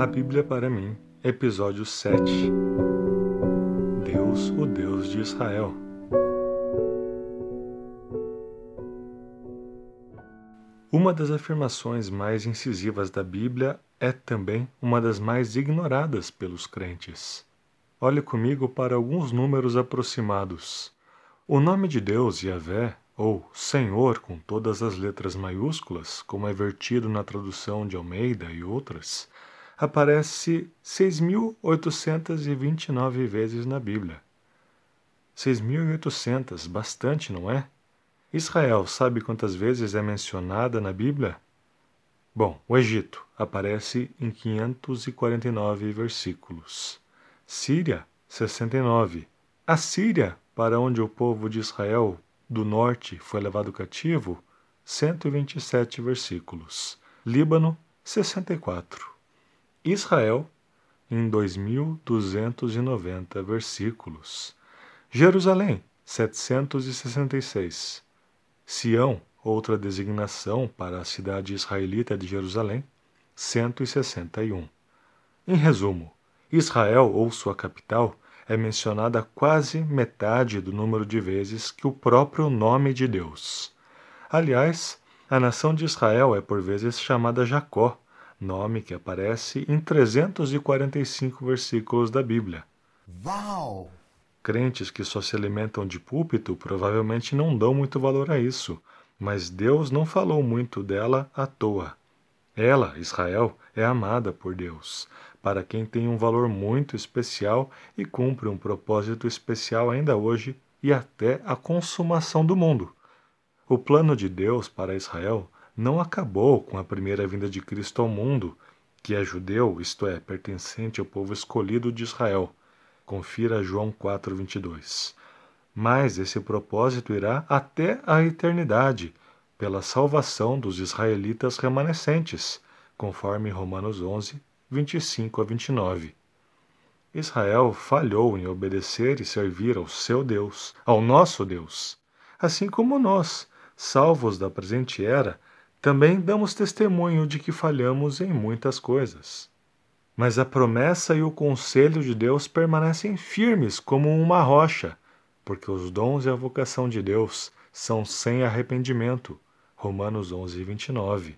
A Bíblia para mim, episódio 7. Deus, o Deus de Israel. Uma das afirmações mais incisivas da Bíblia é também uma das mais ignoradas pelos crentes. Olhe comigo para alguns números aproximados. O nome de Deus, Yahvé, ou Senhor com todas as letras maiúsculas, como é vertido na tradução de Almeida e outras, aparece 6.829 vezes na Bíblia. 6.800, bastante, não é? Israel, sabe quantas vezes é mencionada na Bíblia? Bom, o Egito aparece em 549 versículos. Síria, 69. A Síria, para onde o povo de Israel do norte foi levado cativo, 127 versículos. Líbano, 64. Israel, em 2.290 versículos. Jerusalém, 766. Sião, outra designação para a cidade israelita de Jerusalém, 161. Em resumo, Israel ou sua capital é mencionada quase metade do número de vezes que o próprio nome de Deus. Aliás, a nação de Israel é por vezes chamada Jacó, nome que aparece em 345 versículos da Bíblia. Uau! Crentes que só se alimentam de púlpito provavelmente não dão muito valor a isso, mas Deus não falou muito dela à toa. Ela, Israel, é amada por Deus, para quem tem um valor muito especial e cumpre um propósito especial ainda hoje e até a consumação do mundo. O plano de Deus para Israel não acabou com a primeira vinda de Cristo ao mundo, que é judeu, isto é, pertencente ao povo escolhido de Israel. Confira João 4:22. Mas esse propósito irá até a eternidade, pela salvação dos israelitas remanescentes, conforme Romanos 11, 25-29. Israel falhou em obedecer e servir ao seu Deus, ao nosso Deus. Assim como nós, salvos da presente era, também damos testemunho de que falhamos em muitas coisas. Mas a promessa e o conselho de Deus permanecem firmes como uma rocha, porque os dons e a vocação de Deus são sem arrependimento. Romanos 11, 29.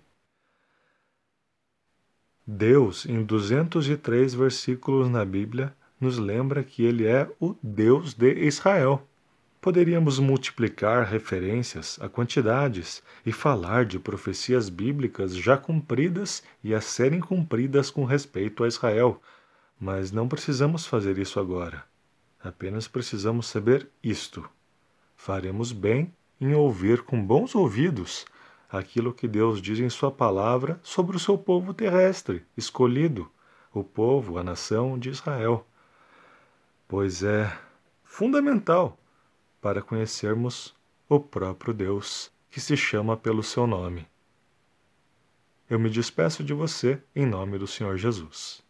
Deus, em 203 versículos na Bíblia, nos lembra que Ele é o Deus de Israel. Poderíamos multiplicar referências a quantidades e falar de profecias bíblicas já cumpridas e a serem cumpridas com respeito a Israel, mas não precisamos fazer isso agora. Apenas precisamos saber isto. Faremos bem em ouvir com bons ouvidos aquilo que Deus diz em sua palavra sobre o seu povo terrestre, escolhido, o povo, a nação de Israel. Pois é fundamental para conhecermos o próprio Deus, que se chama pelo seu nome. Eu me despeço de você em nome do Senhor Jesus.